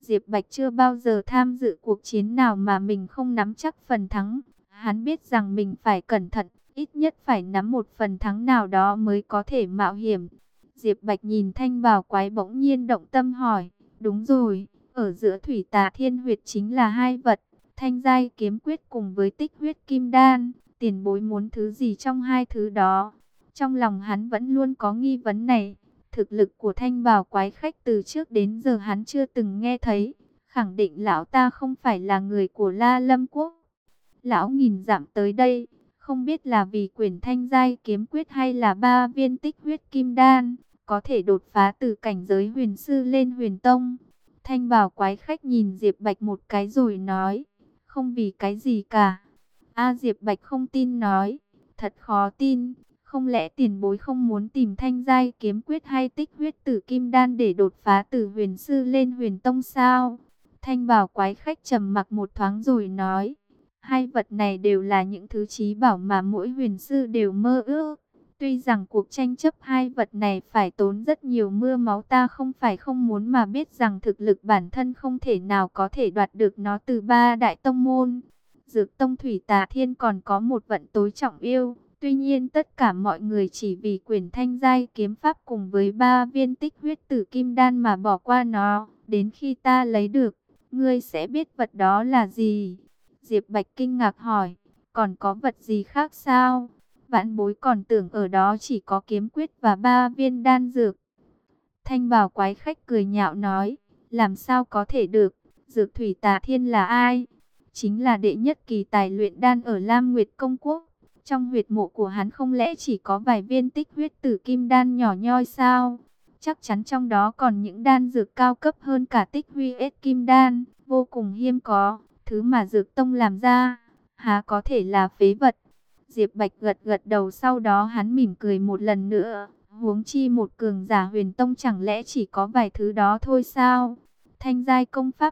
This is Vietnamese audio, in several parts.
Diệp Bạch chưa bao giờ tham dự cuộc chiến nào mà mình không nắm chắc phần thắng. Hắn biết rằng mình phải cẩn thận, ít nhất phải nắm một phần thắng nào đó mới có thể mạo hiểm. Diệp Bạch nhìn thanh bào quái bỗng nhiên động tâm hỏi, đúng rồi, ở giữa thủy tà thiên huyệt chính là hai vật, thanh giai kiếm quyết cùng với tích huyết kim đan, tiền bối muốn thứ gì trong hai thứ đó? Trong lòng hắn vẫn luôn có nghi vấn này. Thực lực của thanh bào quái khách từ trước đến giờ hắn chưa từng nghe thấy. Khẳng định lão ta không phải là người của La Lâm Quốc. Lão nghìn dặm tới đây, không biết là vì quyển thanh giai kiếm quyết hay là 3 viên tích huyết kim đan, có thể đột phá từ cảnh giới huyền sư lên huyền tông. Thanh bào quái khách nhìn Diệp Bạch một cái rồi nói, không vì cái gì cả. Diệp Bạch không tin nói, thật khó tin. Không lẽ tiền bối không muốn tìm thanh giai kiếm quyết hay tích huyết tử kim đan để đột phá từ huyền sư lên huyền tông sao? Thanh bào quái khách trầm mặc một thoáng rồi nói, hai vật này đều là những thứ chí bảo mà mỗi huyền sư đều mơ ước. Tuy rằng cuộc tranh chấp hai vật này phải tốn rất nhiều mưa máu, ta không phải không muốn mà biết rằng thực lực bản thân không thể nào có thể đoạt được nó từ 3 đại tông môn. Dược tông Thủy Tà Thiên còn có một vận tối trọng yêu. Tuy nhiên tất cả mọi người chỉ vì quyển thanh giai kiếm pháp cùng với 3 viên tích huyết tử kim đan mà bỏ qua nó. Đến khi ta lấy được, ngươi sẽ biết vật đó là gì. Diệp Bạch kinh ngạc hỏi, còn có vật gì khác sao? Vãn bối còn tưởng ở đó chỉ có kiếm quyết và 3 viên đan dược. Thanh bào quái khách cười nhạo nói, làm sao có thể được, Dược Thủy Tà Thiên là ai? Chính là đệ nhất kỳ tài luyện đan ở Lam Nguyệt Công Quốc. Trong huyệt mộ của hắn không lẽ chỉ có vài viên tích huyết tử kim đan nhỏ nhoi sao? Chắc chắn trong đó còn những đan dược cao cấp hơn cả tích huyết kim đan, vô cùng hiếm có, thứ mà dược tông làm ra, há có thể là phế vật. Diệp Bạch gật gật đầu, sau đó hắn mỉm cười một lần nữa, huống chi một cường giả huyền tông chẳng lẽ chỉ có vài thứ đó thôi sao? Thanh giai công pháp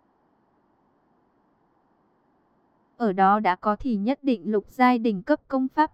ở đó đã có thì nhất định lục giai đỉnh cấp công pháp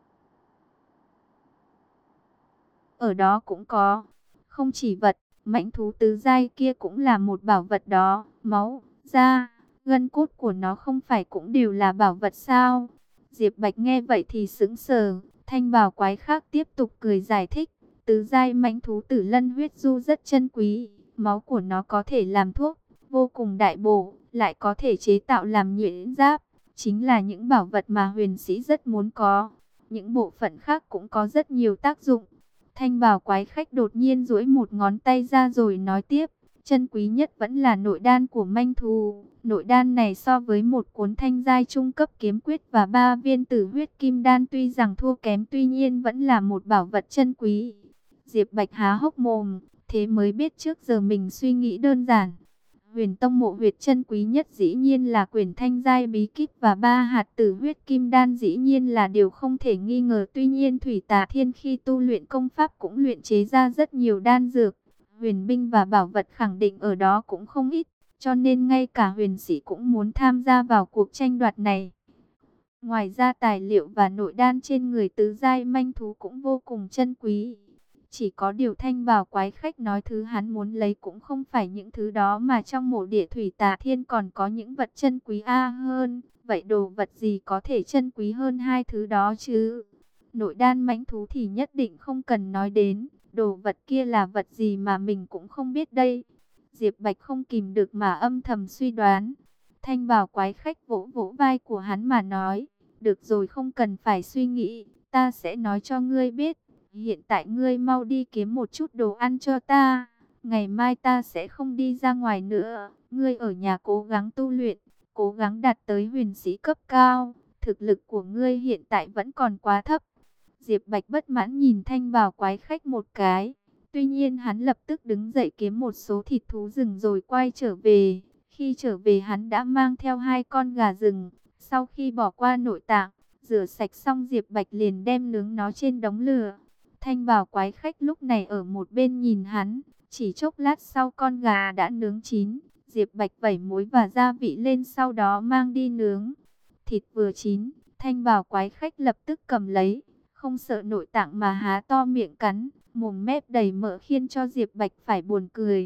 ở đó cũng có. Không chỉ vật, mãnh thú tứ giai kia cũng là một bảo vật đó. Máu, da, gân cốt của nó không phải cũng đều là bảo vật sao? Diệp Bạch nghe vậy thì sững sờ. Thanh bào quái khác tiếp tục cười giải thích, tứ giai mãnh thú tử lân huyết du rất chân quý, máu của nó có thể làm thuốc, vô cùng đại bổ, lại có thể chế tạo làm nhuyễn giáp, chính là những bảo vật mà huyền sĩ rất muốn có. Những bộ phận khác cũng có rất nhiều tác dụng. Thanh bào quái khách đột nhiên duỗi một ngón tay ra rồi nói tiếp, chân quý nhất vẫn là nội đan của manh thú. Nội đan này so với một cuốn thanh giai trung cấp kiếm quyết và 3 viên tử huyết kim đan tuy rằng thua kém, tuy nhiên vẫn là một bảo vật chân quý. Diệp Bạch há hốc mồm, thế mới biết trước giờ mình suy nghĩ đơn giản. Huyền tông mộ huyệt chân quý nhất dĩ nhiên là quyển thanh giai bí kíp và 3 hạt tử huyết kim đan dĩ nhiên là điều không thể nghi ngờ. Tuy nhiên Thủy Tà Thiên khi tu luyện công pháp cũng luyện chế ra rất nhiều đan dược, huyền binh và bảo vật khẳng định ở đó cũng không ít, cho nên ngay cả huyền sĩ cũng muốn tham gia vào cuộc tranh đoạt này. Ngoài ra tài liệu và nội đan trên người tứ giai manh thú cũng vô cùng chân quý. Chỉ có điều thanh bào quái khách nói thứ hắn muốn lấy cũng không phải những thứ đó, mà trong mộ địa Thủy Tà Thiên còn có những vật chân quý hơn. Vậy đồ vật gì có thể chân quý hơn hai thứ đó chứ? Nội đan mãnh thú thì nhất định không cần nói đến. Đồ vật kia là vật gì mà mình cũng không biết đây. Diệp Bạch không kìm được mà âm thầm suy đoán. Thanh bào quái khách vỗ vỗ vai của hắn mà nói, được rồi, không cần phải suy nghĩ, ta sẽ nói cho ngươi biết. Hiện tại ngươi mau đi kiếm một chút đồ ăn cho ta. Ngày mai ta sẽ không đi ra ngoài nữa. Ngươi ở nhà cố gắng tu luyện, cố gắng đạt tới huyền sĩ cấp cao. Thực lực của ngươi hiện tại vẫn còn quá thấp. Diệp Bạch bất mãn nhìn thanh bào quái khách một cái. Tuy nhiên hắn lập tức đứng dậy kiếm một số thịt thú rừng rồi quay trở về. Khi trở về hắn đã mang theo 2 con gà rừng. Sau khi bỏ qua nội tạng, rửa sạch xong, Diệp Bạch liền đem nướng nó trên đống lửa. Thanh bào quái khách lúc này ở một bên nhìn hắn, chỉ chốc lát sau con gà đã nướng chín. Diệp Bạch vẩy muối và gia vị lên, sau đó mang đi nướng. Thịt vừa chín, thanh bào quái khách lập tức cầm lấy, không sợ nội tạng mà há to miệng cắn, mồm mép đầy mỡ khiến cho Diệp Bạch phải buồn cười.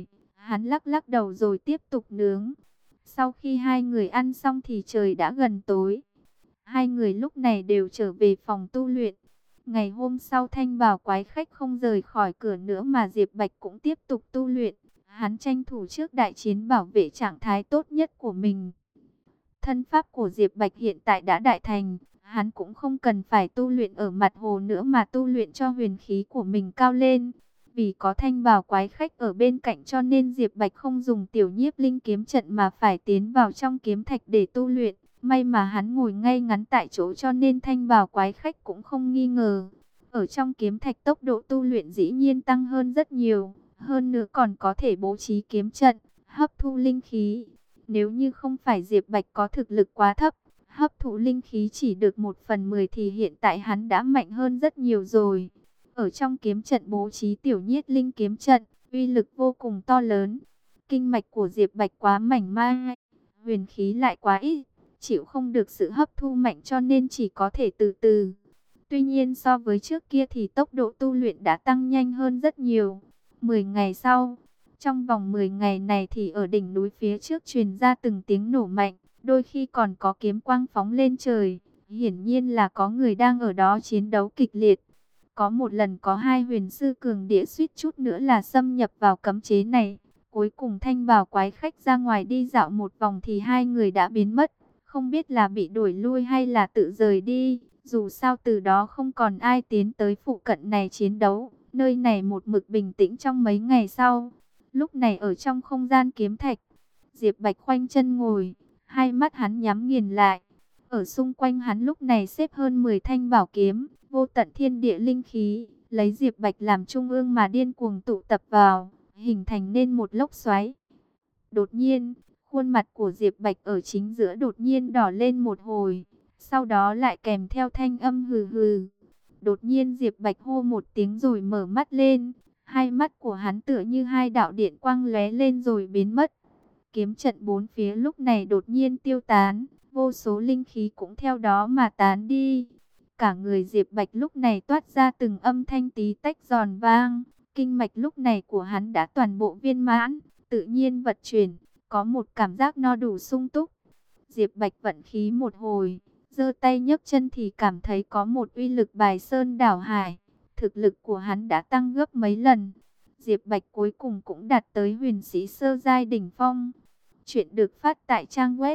Hắn lắc lắc đầu rồi tiếp tục nướng. Sau khi hai người ăn xong thì trời đã gần tối. Hai người lúc này đều trở về phòng tu luyện. Ngày hôm sau Thanh Bào quái khách không rời khỏi cửa nữa mà Diệp Bạch cũng tiếp tục tu luyện. Hắn tranh thủ trước đại chiến bảo vệ trạng thái tốt nhất của mình. Thân pháp của Diệp Bạch hiện tại đã đại thành. Hắn cũng không cần phải tu luyện ở mặt hồ nữa mà tu luyện cho huyền khí của mình cao lên. Vì có Thanh Bào quái khách ở bên cạnh cho nên Diệp Bạch không dùng tiểu nhiếp linh kiếm trận mà phải tiến vào trong kiếm thạch để tu luyện. May mà hắn ngồi ngay ngắn tại chỗ cho nên Thanh Bào quái khách cũng không nghi ngờ. Ở trong kiếm thạch tốc độ tu luyện dĩ nhiên tăng hơn rất nhiều. Hơn nữa còn có thể bố trí kiếm trận, hấp thu linh khí. Nếu như không phải Diệp Bạch có thực lực quá thấp, hấp thụ linh khí chỉ được 1/10 thì hiện tại hắn đã mạnh hơn rất nhiều rồi. Ở trong kiếm trận bố trí tiểu nhiếp linh kiếm trận, uy lực vô cùng to lớn. Kinh mạch của Diệp Bạch quá mảnh mai, huyền khí lại quá ít, chịu không được sự hấp thu mạnh cho nên chỉ có thể từ từ. Tuy nhiên so với trước kia thì tốc độ tu luyện đã tăng nhanh hơn rất nhiều. 10 ngày sau, trong vòng 10 ngày này thì ở đỉnh núi phía trước truyền ra từng tiếng nổ mạnh, đôi khi còn có kiếm quang phóng lên trời. Hiển nhiên là có người đang ở đó chiến đấu kịch liệt. Có một lần có hai huyền sư cường địa suýt chút nữa là xâm nhập vào cấm chế này. Cuối cùng Thanh Bào quái khách ra ngoài đi dạo một vòng thì hai người đã biến mất. Không biết là bị đuổi lui hay là tự rời đi. Dù sao từ đó không còn ai tiến tới phụ cận này chiến đấu. Nơi này một mực bình tĩnh trong mấy ngày sau. Lúc này ở trong không gian kiếm thạch, Diệp Bạch khoanh chân ngồi, hai mắt hắn nhắm nghiền lại. Ở xung quanh hắn lúc này xếp hơn 10 thanh bảo kiếm, vô tận thiên địa linh khí, lấy Diệp Bạch làm trung ương mà điên cuồng tụ tập vào, hình thành nên một lốc xoáy. Đột nhiên, khuôn mặt của Diệp Bạch ở chính giữa đột nhiên đỏ lên một hồi, sau đó lại kèm theo thanh âm hừ hừ. Đột nhiên Diệp Bạch hô một tiếng rồi mở mắt lên, hai mắt của hắn tựa như hai đạo điện quang lóe lên rồi biến mất. Kiếm trận bốn phía lúc này đột nhiên tiêu tán, vô số linh khí cũng theo đó mà tán đi. Cả người Diệp Bạch lúc này toát ra từng âm thanh tí tách giòn vang, kinh mạch lúc này của hắn đã toàn bộ viên mãn, tự nhiên vận chuyển, có một cảm giác no đủ sung túc. Diệp Bạch vận khí một hồi, giơ tay nhấc chân thì cảm thấy có một uy lực bài sơn đảo hải, thực lực của hắn đã tăng gấp mấy lần. Diệp Bạch cuối cùng cũng đạt tới huyền sĩ sơ giai đỉnh phong. Chuyện được phát tại trang web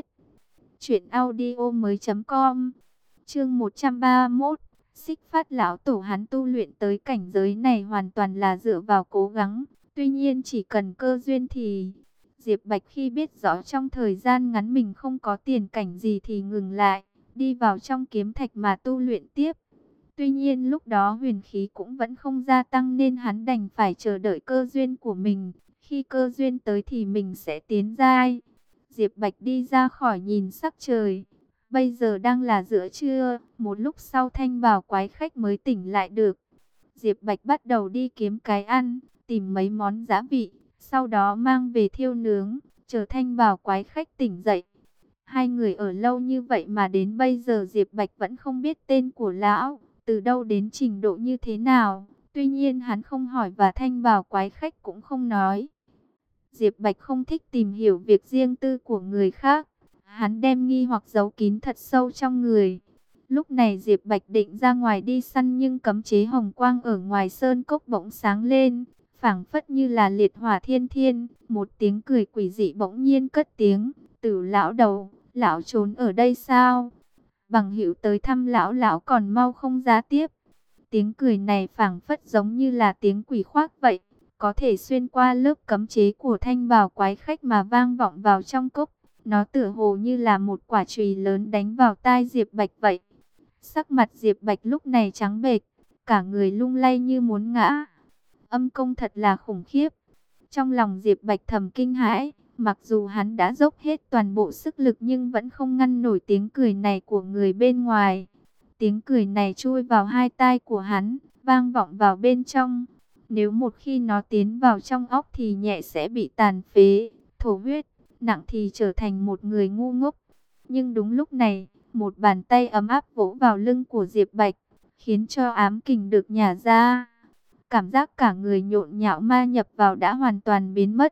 truyệnaudiomoi.com. Chương 131. Xích Phát lão tổ. Hắn tu luyện tới cảnh giới này hoàn toàn là dựa vào cố gắng, tuy nhiên chỉ cần cơ duyên thì Diệp Bạch khi biết rõ trong thời gian ngắn mình không có tiền cảnh gì thì ngừng lại, đi vào trong kiếm thạch mà tu luyện tiếp. Tuy nhiên lúc đó huyền khí cũng vẫn không gia tăng nên hắn đành phải chờ đợi cơ duyên của mình. Khi cơ duyên tới thì mình sẽ tiến giai. Diệp Bạch đi ra khỏi nhìn sắc trời. Bây giờ đang là giữa trưa. Một lúc sau Thanh Bào quái khách mới tỉnh lại được. Diệp Bạch bắt đầu đi kiếm cái ăn, tìm mấy món giá vị, sau đó mang về thiêu nướng, chờ Thanh Bào quái khách tỉnh dậy. Hai người ở lâu như vậy mà đến bây giờ Diệp Bạch vẫn không biết tên của lão, từ đâu đến trình độ như thế nào. Tuy nhiên hắn không hỏi và Thanh Bào quái khách cũng không nói. Diệp Bạch không thích tìm hiểu việc riêng tư của người khác. Hắn đem nghi hoặc giấu kín thật sâu trong người. Lúc này Diệp Bạch định ra ngoài đi săn nhưng cấm chế hồng quang ở ngoài sơn cốc bỗng sáng lên, phảng phất như là liệt hỏa thiên thiên. Một tiếng cười quỷ dị bỗng nhiên cất tiếng. Tử lão đầu, lão trốn ở đây sao? Bằng hữu tới thăm lão, lão còn mau không giá tiếp. Tiếng cười này phảng phất giống như là tiếng quỷ khoác vậy, có thể xuyên qua lớp cấm chế của Thanh Bào quái khách mà vang vọng vào trong cốc. Nó tựa hồ như là một quả chùy lớn đánh vào tai Diệp Bạch vậy. Sắc mặt Diệp Bạch lúc này trắng bệch, cả người lung lay như muốn ngã. Âm công thật là khủng khiếp. Trong lòng Diệp Bạch thầm kinh hãi, mặc dù hắn đã dốc hết toàn bộ sức lực nhưng vẫn không ngăn nổi tiếng cười này của người bên ngoài. Tiếng cười này chui vào hai tai của hắn, vang vọng vào bên trong. Nếu một khi nó tiến vào trong óc thì nhẹ sẽ bị tàn phế, thổ huyết, nặng thì trở thành một người ngu ngốc. Nhưng đúng lúc này, một bàn tay ấm áp vỗ vào lưng của Diệp Bạch, khiến cho ám kình được nhả ra. Cảm giác cả người nhộn nhạo ma nhập vào đã hoàn toàn biến mất.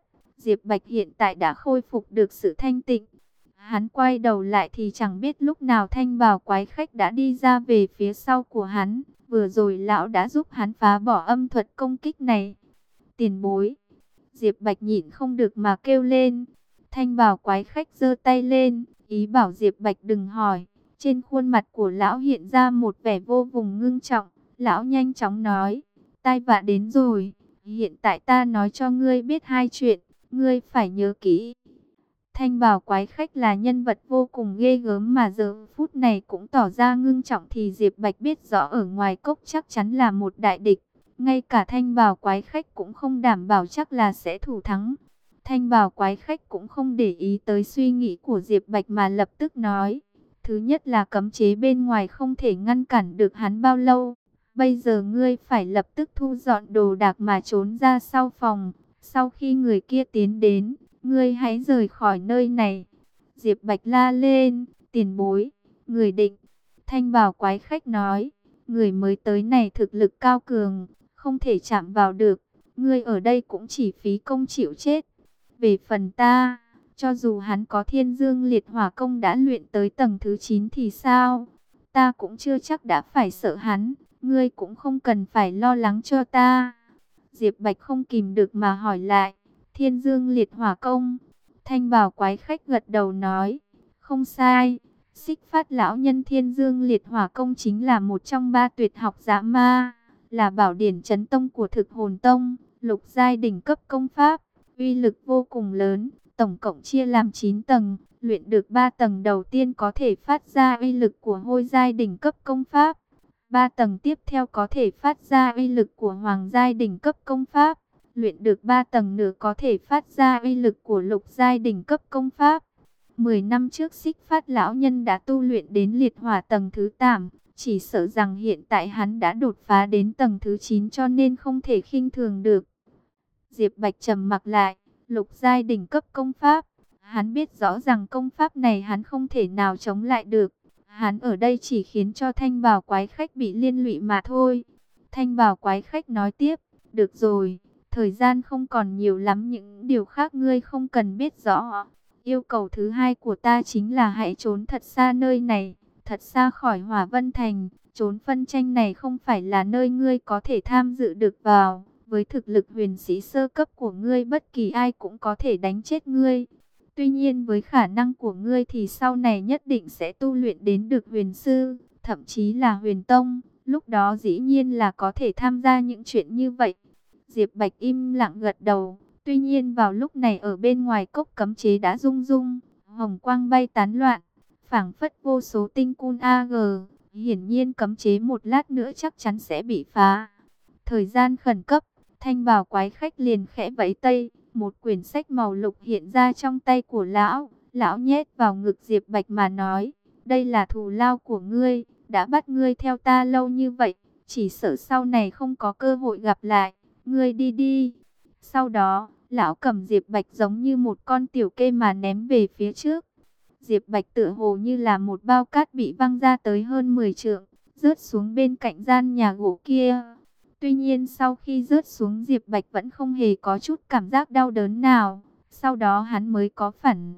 Diệp Bạch hiện tại đã khôi phục được sự thanh tịnh. Hắn quay đầu lại thì chẳng biết lúc nào thanh bào quái khách đã đi ra về phía sau của hắn. Vừa rồi lão đã giúp hắn phá bỏ âm thuật công kích này. Tiền bối. Diệp Bạch nhịn không được mà kêu lên. Thanh bào quái khách giơ tay lên, ý bảo Diệp Bạch đừng hỏi. Trên khuôn mặt của lão hiện ra một vẻ vô cùng ngưng trọng. Lão nhanh chóng nói, tai vạ đến rồi. Hiện tại ta nói cho ngươi biết hai chuyện, ngươi phải nhớ kỹ. Thanh bào quái khách là nhân vật vô cùng ghê gớm mà giờ phút này cũng tỏ ra ngưng trọng thì Diệp Bạch biết rõ ở ngoài cốc chắc chắn là một đại địch. Ngay cả thanh bào quái khách cũng không đảm bảo chắc là sẽ thủ thắng. Thanh bào quái khách cũng không để ý tới suy nghĩ của Diệp Bạch mà lập tức nói. Thứ nhất là cấm chế bên ngoài không thể ngăn cản được hắn bao lâu. Bây giờ ngươi phải lập tức thu dọn đồ đạc mà trốn ra sau phòng. Sau khi người kia tiến đến, ngươi hãy rời khỏi nơi này. Diệp Bạch la lên, tiền bối, người định. Thanh bào quái khách nói, người mới tới này thực lực cao cường, không thể chạm vào được. Ngươi ở đây cũng chỉ phí công chịu chết. Về phần ta, cho dù hắn có thiên dương liệt hỏa công đã luyện tới tầng thứ 9 thì sao? Ta cũng chưa chắc đã phải sợ hắn. Ngươi cũng không cần phải lo lắng cho ta. Diệp Bạch không kìm được mà hỏi lại. Thiên dương liệt hỏa công. Thanh bào quái khách gật đầu nói. Không sai. Xích Phát lão nhân thiên dương liệt hỏa công chính là một trong 3 tuyệt học dã ma. Là bảo điển chấn tông của Thực Hồn Tông. Lục giai đỉnh cấp công pháp. Uy lực vô cùng lớn. Tổng cộng chia làm 9 tầng. Luyện được 3 tầng đầu tiên có thể phát ra uy lực của hôi giai đỉnh cấp công pháp. 3 tầng tiếp theo có thể phát ra uy lực của hoàng giai đỉnh cấp công pháp. Luyện được 3 tầng nữa có thể phát ra uy lực của lục giai đỉnh cấp công pháp. 10 năm trước Xích Phát lão nhân đã tu luyện đến liệt hỏa tầng thứ 8. Chỉ sợ rằng hiện tại hắn đã đột phá đến tầng thứ 9 cho nên không thể khinh thường được. Diệp Bạch trầm mặc lại, lục giai đỉnh cấp công pháp. Hắn biết rõ rằng công pháp này hắn không thể nào chống lại được. Hắn ở đây chỉ khiến cho thanh bào quái khách bị liên lụy mà thôi. Thanh bào quái khách nói tiếp, được rồi, thời gian không còn nhiều lắm, những điều khác ngươi không cần biết rõ. Yêu cầu thứ hai của ta chính là hãy trốn thật xa nơi này, thật xa khỏi Hỏa Vân Thành. Trốn phân tranh này không phải là nơi ngươi có thể tham dự được vào. Với thực lực huyền sĩ sơ cấp của ngươi, bất kỳ ai cũng có thể đánh chết ngươi. Tuy nhiên với khả năng của ngươi thì sau này nhất định sẽ tu luyện đến được huyền sư, thậm chí là huyền tông. Lúc đó dĩ nhiên là có thể tham gia những chuyện như vậy. Diệp Bạch im lặng gật đầu. Tuy nhiên vào lúc này ở bên ngoài cốc cấm chế đã rung rung, hồng quang bay tán loạn, phảng phất vô số tinh cun AG. Hiển nhiên cấm chế một lát nữa chắc chắn sẽ bị phá. Thời gian khẩn cấp, thanh bào quái khách liền khẽ vẫy tay. Một quyển sách màu lục hiện ra trong tay của lão. Lão nhét vào ngực Diệp Bạch mà nói. Đây là thù lao của ngươi. Đã bắt ngươi theo ta lâu như vậy. Chỉ sợ sau này không có cơ hội gặp lại. Ngươi đi đi. Sau đó, lão cầm Diệp Bạch giống như một con tiểu kê mà ném về phía trước. Diệp Bạch tựa hồ như là một bao cát bị văng ra tới hơn 10 trượng. Rớt xuống bên cạnh gian nhà gỗ kia. Tuy nhiên sau khi rớt xuống Diệp Bạch vẫn không hề có chút cảm giác đau đớn nào. Sau đó hắn mới có phản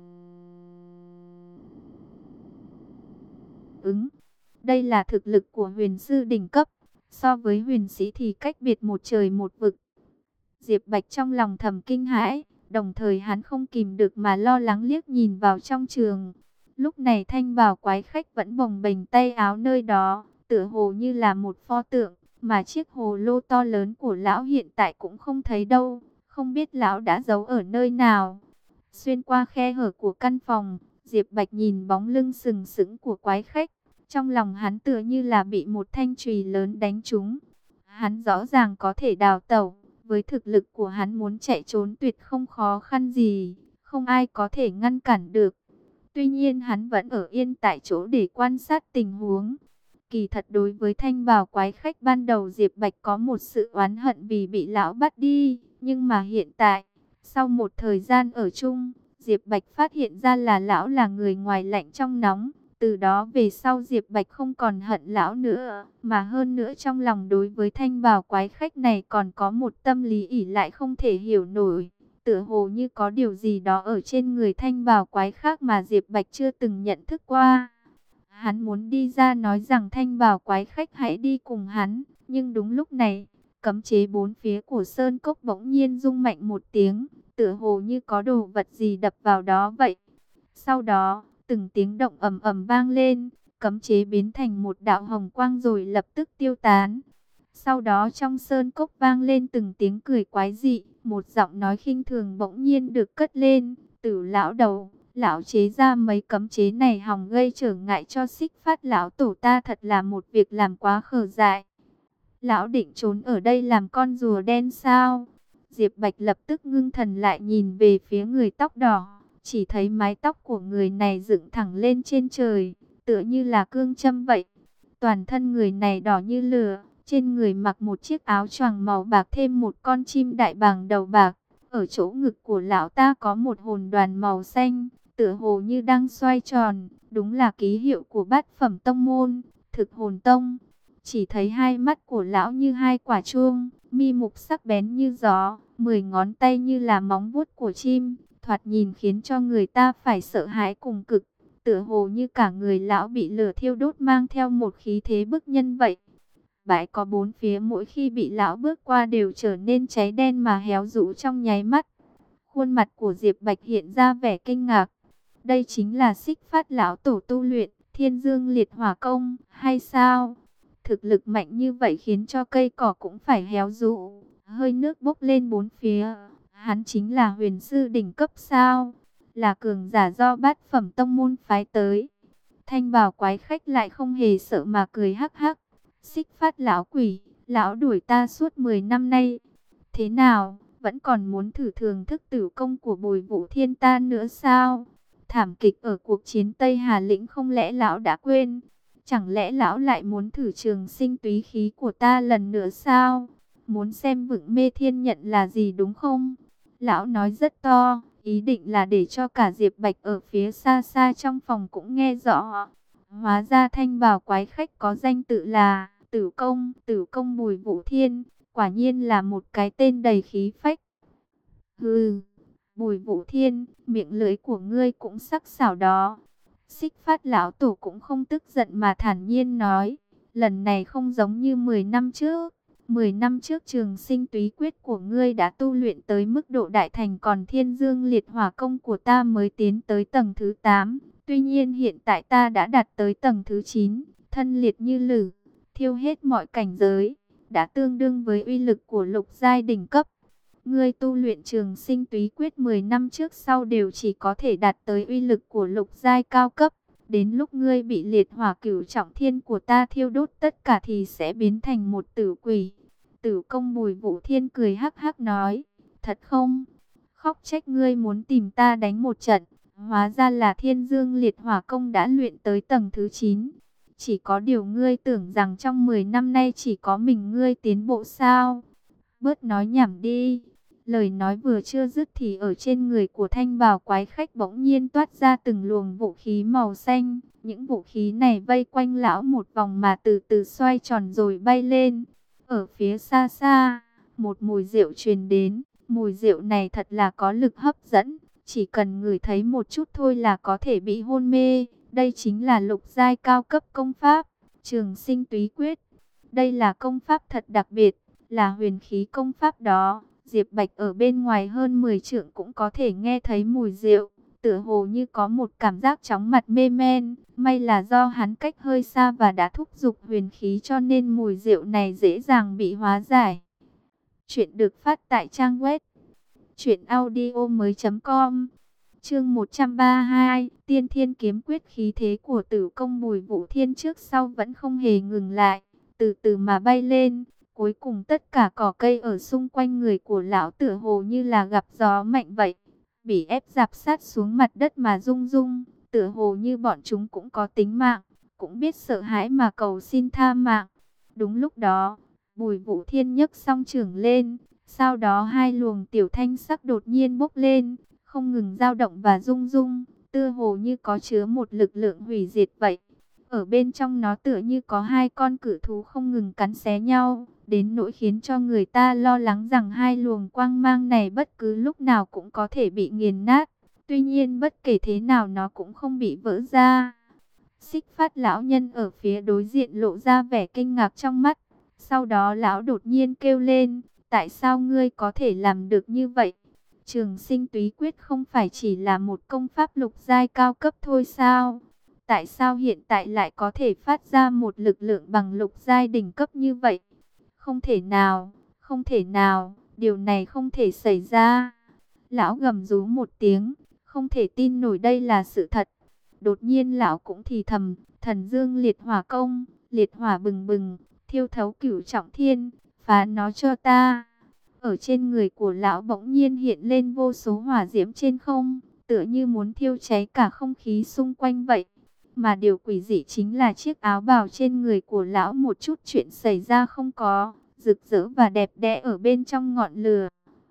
ứng. Đây là thực lực của huyền sư đỉnh cấp. So với huyền sĩ thì cách biệt một trời một vực. Diệp Bạch trong lòng thầm kinh hãi. Đồng thời hắn không kìm được mà lo lắng liếc nhìn vào trong trường. Lúc này thanh bào quái khách vẫn bồng bềnh tay áo nơi đó. Tựa hồ như là một pho tượng. Mà chiếc hồ lô to lớn của lão hiện tại cũng không thấy đâu. Không biết lão đã giấu ở nơi nào. Xuyên qua khe hở của căn phòng, Diệp Bạch nhìn bóng lưng sừng sững của quái khách. Trong lòng hắn tựa như là bị một thanh chùy lớn đánh trúng. Hắn rõ ràng có thể đào tẩu. Với thực lực của hắn muốn chạy trốn tuyệt không khó khăn gì. Không ai có thể ngăn cản được. Tuy nhiên hắn vẫn ở yên tại chỗ để quan sát tình huống. Kỳ thật đối với thanh bào quái khách ban đầu Diệp Bạch có một sự oán hận vì bị lão bắt đi. Nhưng mà hiện tại, sau một thời gian ở chung, Diệp Bạch phát hiện ra là lão là người ngoài lạnh trong nóng. Từ đó về sau Diệp Bạch không còn hận lão nữa. Mà hơn nữa trong lòng đối với thanh bào quái khách này còn có một tâm lý ỷ lại không thể hiểu nổi. tựa hồ như có điều gì đó ở trên người thanh bào quái khác mà Diệp Bạch chưa từng nhận thức qua. Hắn muốn đi ra nói rằng thanh bào quái khách hãy đi cùng hắn, nhưng đúng lúc này, cấm chế bốn phía của sơn cốc bỗng nhiên rung mạnh một tiếng, tựa hồ như có đồ vật gì đập vào đó vậy. Sau đó, từng tiếng động ầm ầm vang lên, cấm chế biến thành một đạo hồng quang rồi lập tức tiêu tán. Sau đó trong sơn cốc vang lên từng tiếng cười quái dị, một giọng nói khinh thường bỗng nhiên được cất lên, Tử lão đầu, lão chế ra mấy cấm chế này hòng gây trở ngại cho Xích Phát lão tổ ta, thật là một việc làm quá khờ dại. Lão định trốn ở đây làm con rùa đen sao? Diệp Bạch lập tức ngưng thần lại nhìn về phía người tóc đỏ, chỉ thấy mái tóc của người này dựng thẳng lên trên trời, tựa như là cương châm vậy. Toàn thân người này đỏ như lửa, trên người mặc một chiếc áo choàng màu bạc thêm một con chim đại bàng đầu bạc. Ở chỗ ngực của lão ta có một hồn đoàn màu xanh, tựa hồ như đang xoay tròn, đúng là ký hiệu của bát phẩm tông môn, Thực Hồn Tông. Chỉ thấy hai mắt của lão như hai quả chuông, mi mục sắc bén như gió, 10 ngón tay như là móng vuốt của chim, thoạt nhìn khiến cho người ta phải sợ hãi cùng cực. Tựa hồ như cả người lão bị lửa thiêu đốt mang theo một khí thế bức nhân vậy. Bãi có bốn phía mỗi khi bị lão bước qua đều trở nên cháy đen mà héo rũ trong nháy mắt. Khuôn mặt của Diệp Bạch hiện ra vẻ kinh ngạc. Đây chính là Xích Phát lão tổ tu luyện Thiên Dương Liệt Hỏa Công hay sao? Thực lực mạnh như vậy khiến cho cây cỏ cũng phải héo rũ, hơi nước bốc lên bốn phía. Hắn chính là huyền sư đỉnh cấp sao? Là cường giả do bát phẩm tông môn phái tới. Thanh bào quái khách lại không hề sợ mà cười hắc hắc. Xích Phát lão quỷ, lão đuổi ta suốt 10 năm nay. Thế nào, vẫn còn muốn thử thưởng thức tử công của Bồi Vũ Thiên ta nữa sao? Thảm kịch ở cuộc chiến Tây Hà Lĩnh không lẽ lão đã quên? Chẳng lẽ lão lại muốn thử trường sinh túy khí của ta lần nữa sao? Muốn xem vựng mê thiên nhận là gì đúng không? Lão nói rất to, ý định là để cho cả Diệp Bạch ở phía xa xa trong phòng cũng nghe rõ. Hóa ra thanh bào quái khách có danh tự là Tử Công Bùi Vũ Thiên, quả nhiên là một cái tên đầy khí phách. Hừ, Bùi Vũ Thiên, miệng lưỡi của ngươi cũng sắc sảo đó. Xích Phát lão tổ cũng không tức giận mà thản nhiên nói, lần này không giống như 10 năm trước. 10 năm trước trường sinh túy quyết của ngươi đã tu luyện tới mức độ đại thành, còn Thiên Dương Liệt Hỏa Công của ta mới tiến tới tầng thứ 8. Tuy nhiên hiện tại ta đã đạt tới tầng thứ 9, thân liệt như lửa, thiêu hết mọi cảnh giới, đã tương đương với uy lực của lục giai đỉnh cấp. Ngươi tu luyện trường sinh túy quyết 10 năm trước sau đều chỉ có thể đạt tới uy lực của lục giai cao cấp. Đến lúc ngươi bị liệt hỏa cửu trọng thiên của ta thiêu đốt tất cả thì sẽ biến thành một tử quỷ. Tử Công Bùi Vũ Thiên cười hắc hắc nói, thật không? Khóc trách ngươi muốn tìm ta đánh một trận. Hóa ra là Thiên Dương Liệt Hỏa Công đã luyện tới tầng thứ 9. Chỉ có điều ngươi tưởng rằng trong 10 năm nay chỉ có mình ngươi tiến bộ sao? Bớt nói nhảm đi. Lời nói vừa chưa dứt thì ở trên người của thanh bào quái khách bỗng nhiên toát ra từng luồng vũ khí màu xanh. Những vũ khí này vây quanh lão một vòng mà từ từ xoay tròn rồi bay lên. Ở phía xa xa, một mùi rượu truyền đến. Mùi rượu này thật là có lực hấp dẫn. Chỉ cần ngửi thấy một chút thôi là có thể bị hôn mê. Đây chính là lục giai cao cấp công pháp, Trường Sinh Túy Quyết. Đây là công pháp thật đặc biệt, là huyền khí công pháp đó. Diệp Bạch ở bên ngoài hơn 10 trượng cũng có thể nghe thấy mùi rượu, tựa hồ như có một cảm giác chóng mặt mê man. May là do hắn cách hơi xa và đã thúc giục huyền khí cho nên mùi rượu này dễ dàng bị hóa giải. Chuyện được phát tại trang web truyệnaudiomoi.com. Chương 132, Tiên Thiên Kiếm Quyết. Khí thế của Tử Công Bùi Vũ Thiên trước sau vẫn không hề ngừng lại, từ từ mà bay lên. Cuối cùng tất cả cỏ cây ở xung quanh người của lão tựa hồ như là gặp gió mạnh vậy, bị ép rạp sát xuống mặt đất mà rung rung, tựa hồ như bọn chúng cũng có tính mạng, cũng biết sợ hãi mà cầu xin tha mạng. Đúng lúc đó, Bùi Vũ Thiên nhấc song chưởng lên, sau đó hai luồng tiểu thanh sắc đột nhiên bốc lên, không ngừng dao động và rung rung, tựa hồ như có chứa một lực lượng hủy diệt vậy. Ở bên trong nó tựa như có hai con cự thú không ngừng cắn xé nhau, đến nỗi khiến cho người ta lo lắng rằng hai luồng quang mang này bất cứ lúc nào cũng có thể bị nghiền nát. Tuy nhiên bất kể thế nào nó cũng không bị vỡ ra. Xích Phát lão nhân ở phía đối diện lộ ra vẻ kinh ngạc trong mắt. Sau đó lão đột nhiên kêu lên, tại sao ngươi có thể làm được như vậy? Trường Sinh Túy Quyết không phải chỉ là một công pháp lục giai cao cấp thôi sao? Tại sao hiện tại lại có thể phát ra một lực lượng bằng lục giai đỉnh cấp như vậy? Không thể nào, không thể nào, điều này không thể xảy ra. Lão gầm rú một tiếng, không thể tin nổi đây là sự thật. Đột nhiên lão cũng thì thầm, thần dương liệt hỏa công, liệt hỏa bừng bừng, thiêu thấu cửu trọng thiên, phá nó cho ta. Ở trên người của lão bỗng nhiên hiện lên vô số hỏa diễm trên không, tựa như muốn thiêu cháy cả không khí xung quanh vậy. Mà điều quỷ dị chính là chiếc áo bào trên người của lão một chút chuyện xảy ra không có, rực rỡ và đẹp đẽ ở bên trong ngọn lửa.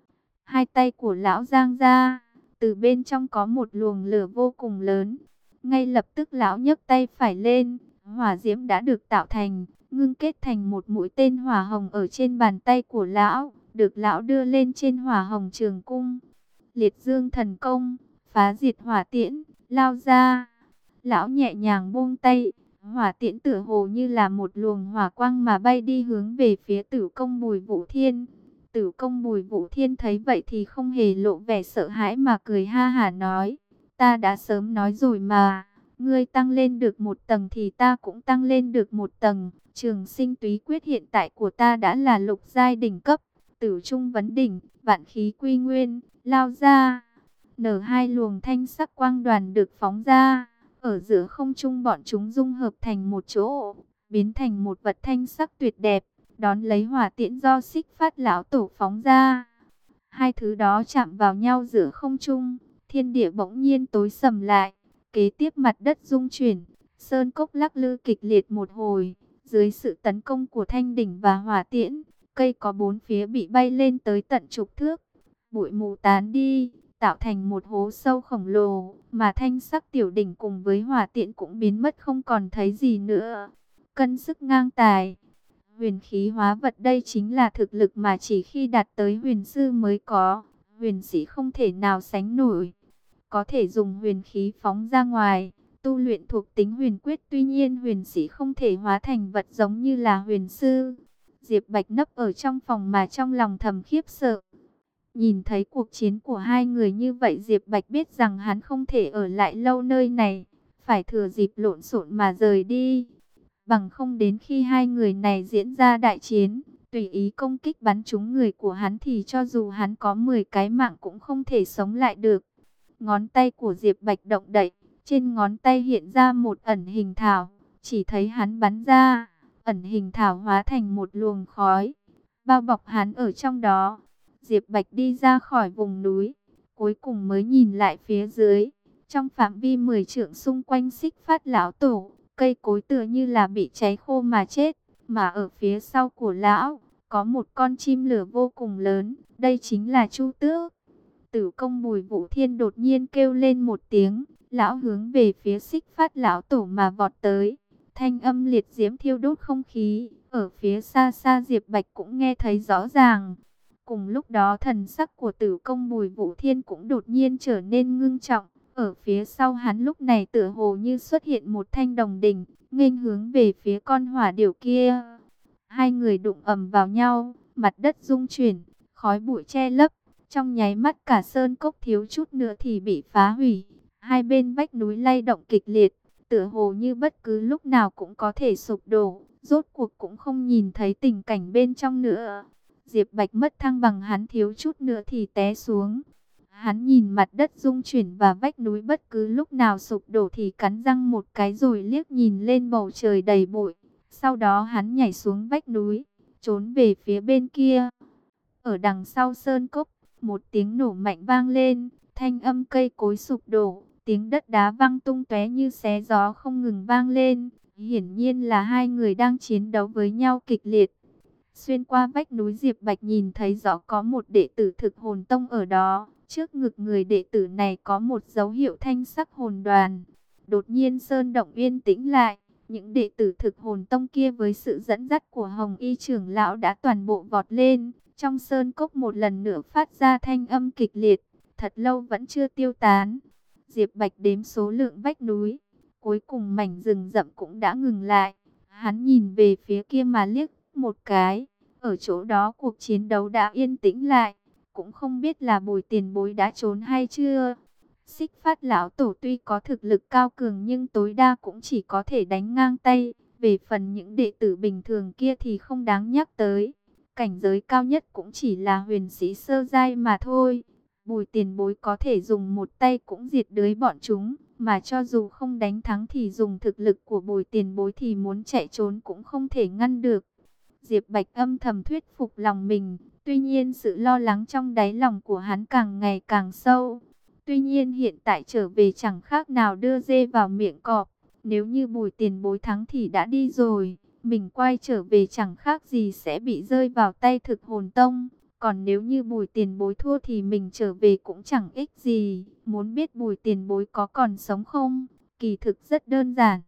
Hai tay của lão giang ra, từ bên trong có một luồng lửa vô cùng lớn. Ngay lập tức lão nhấc tay phải lên, hỏa diễm đã được tạo thành, ngưng kết thành một mũi tên hỏa hồng ở trên bàn tay của lão, được lão đưa lên trên hỏa hồng trường cung. Liệt dương thần công, phá diệt hỏa tiễn, lao ra. Lão nhẹ nhàng buông tay, hỏa tiễn tựa hồ như là một luồng hỏa quang mà bay đi hướng về phía Tử Công Bùi Vũ Thiên. Tử Công Bùi Vũ Thiên thấy vậy thì không hề lộ vẻ sợ hãi mà cười ha hả nói, ta đã sớm nói rồi mà, ngươi tăng lên được một tầng thì ta cũng tăng lên được một tầng. Trường Sinh Túy Quyết hiện tại của ta đã là lục giai đỉnh cấp, Tử Trung vấn đỉnh, vạn khí quy nguyên, lao ra. Nở hai luồng thanh sắc quang đoàn được phóng ra, ở giữa không trung bọn chúng dung hợp thành một chỗ, biến thành một vật thanh sắc tuyệt đẹp, đón lấy hỏa tiễn do Xích Phát lão tổ phóng ra. Hai thứ đó chạm vào nhau giữa không trung, thiên địa bỗng nhiên tối sầm lại, kế tiếp mặt đất rung chuyển, sơn cốc lắc lư kịch liệt một hồi, dưới sự tấn công của thanh đỉnh và hỏa tiễn, cây có bốn phía bị bay lên tới tận chục thước, bụi mù tán đi, tạo thành một hố sâu khổng lồ, mà thanh sắc tiểu đỉnh cùng với hỏa tiễn cũng biến mất không còn thấy gì nữa. Cân sức ngang tài, huyền khí hóa vật, đây chính là thực lực mà chỉ khi đạt tới huyền sư mới có, huyền sĩ không thể nào sánh nổi. Có thể dùng huyền khí phóng ra ngoài, tu luyện thuộc tính huyền quyết, tuy nhiên huyền sĩ không thể hóa thành vật giống như là huyền sư. Diệp Bạch nấp ở trong phòng mà trong lòng thầm khiếp sợ. Nhìn thấy cuộc chiến của hai người như vậy, Diệp Bạch biết rằng hắn không thể ở lại lâu nơi này, phải thừa dịp lộn xộn mà rời đi. Bằng không đến khi hai người này diễn ra đại chiến, tùy ý công kích bắn trúng người của hắn thì cho dù hắn có 10 cái mạng cũng không thể sống lại được. Ngón tay của Diệp Bạch động đậy, trên ngón tay hiện ra một ẩn hình thảo, chỉ thấy hắn bắn ra, ẩn hình thảo hóa thành một luồng khói, bao bọc hắn ở trong đó. Diệp Bạch đi ra khỏi vùng núi, cuối cùng mới nhìn lại phía dưới, trong phạm vi 10 trượng xung quanh Xích Phát lão tổ, cây cối tựa như là bị cháy khô mà chết, mà ở phía sau của lão, có một con chim lửa vô cùng lớn, đây chính là Chu Tước. Tử Công Bùi Vũ Thiên đột nhiên kêu lên một tiếng, lão hướng về phía Xích Phát lão tổ mà vọt tới, thanh âm liệt diễm thiêu đốt không khí, ở phía xa xa Diệp Bạch cũng nghe thấy rõ ràng. Cùng lúc đó thần sắc của Tử Công Bùi Vũ Thiên cũng đột nhiên trở nên ngưng trọng. Ở phía sau hắn lúc này tựa hồ như xuất hiện một thanh đồng đỉnh, nghênh hướng về phía con hỏa điểu kia. Hai người đụng ầm vào nhau, mặt đất rung chuyển, khói bụi che lấp. Trong nháy mắt cả sơn cốc thiếu chút nữa thì bị phá hủy. Hai bên vách núi lay động kịch liệt, tựa hồ như bất cứ lúc nào cũng có thể sụp đổ. Rốt cuộc cũng không nhìn thấy tình cảnh bên trong nữa. Diệp Bạch mất thăng bằng, hắn thiếu chút nữa thì té xuống. Hắn nhìn mặt đất rung chuyển và vách núi bất cứ lúc nào sụp đổ thì cắn răng một cái rồi liếc nhìn lên bầu trời đầy bụi. Sau đó hắn nhảy xuống vách núi, trốn về phía bên kia. Ở đằng sau sơn cốc, một tiếng nổ mạnh vang lên, thanh âm cây cối sụp đổ, tiếng đất đá văng tung tóe như xé gió không ngừng vang lên. Hiển nhiên là hai người đang chiến đấu với nhau kịch liệt. Xuyên qua vách núi, Diệp Bạch nhìn thấy rõ có một đệ tử Thực Hồn Tông ở đó. Trước ngực người đệ tử này có một dấu hiệu thanh sắc hồn đoàn. Đột nhiên sơn động yên tĩnh lại, những đệ tử Thực Hồn Tông kia với sự dẫn dắt của Hồng Y trưởng lão đã toàn bộ vọt lên. Trong sơn cốc một lần nữa phát ra thanh âm kịch liệt, thật lâu vẫn chưa tiêu tán. Diệp Bạch đếm số lượng vách núi, cuối cùng mảnh rừng rậm cũng đã ngừng lại. Hắn nhìn về phía kia mà liếc một cái, ở chỗ đó cuộc chiến đấu đã yên tĩnh lại, cũng không biết là Bùi Tiền Bối đã trốn hay chưa. Xích Phát lão tổ tuy có thực lực cao cường nhưng tối đa cũng chỉ có thể đánh ngang tay, về phần những đệ tử bình thường kia thì không đáng nhắc tới. Cảnh giới cao nhất cũng chỉ là huyền sĩ sơ giai mà thôi. Bùi Tiền Bối có thể dùng một tay cũng diệt đới bọn chúng, mà cho dù không đánh thắng thì dùng thực lực của Bùi Tiền Bối thì muốn chạy trốn cũng không thể ngăn được. Diệp Bạch âm thầm thuyết phục lòng mình, tuy nhiên sự lo lắng trong đáy lòng của hắn càng ngày càng sâu. Tuy nhiên hiện tại trở về chẳng khác nào đưa dê vào miệng cọp, nếu như Bùi Tiền Bối thắng thì đã đi rồi, mình quay trở về chẳng khác gì sẽ bị rơi vào tay Thực Hồn Tông. Còn nếu như Bùi Tiền Bối thua thì mình trở về cũng chẳng ích gì. Muốn biết Bùi Tiền Bối có còn sống không? Kỳ thực rất đơn giản.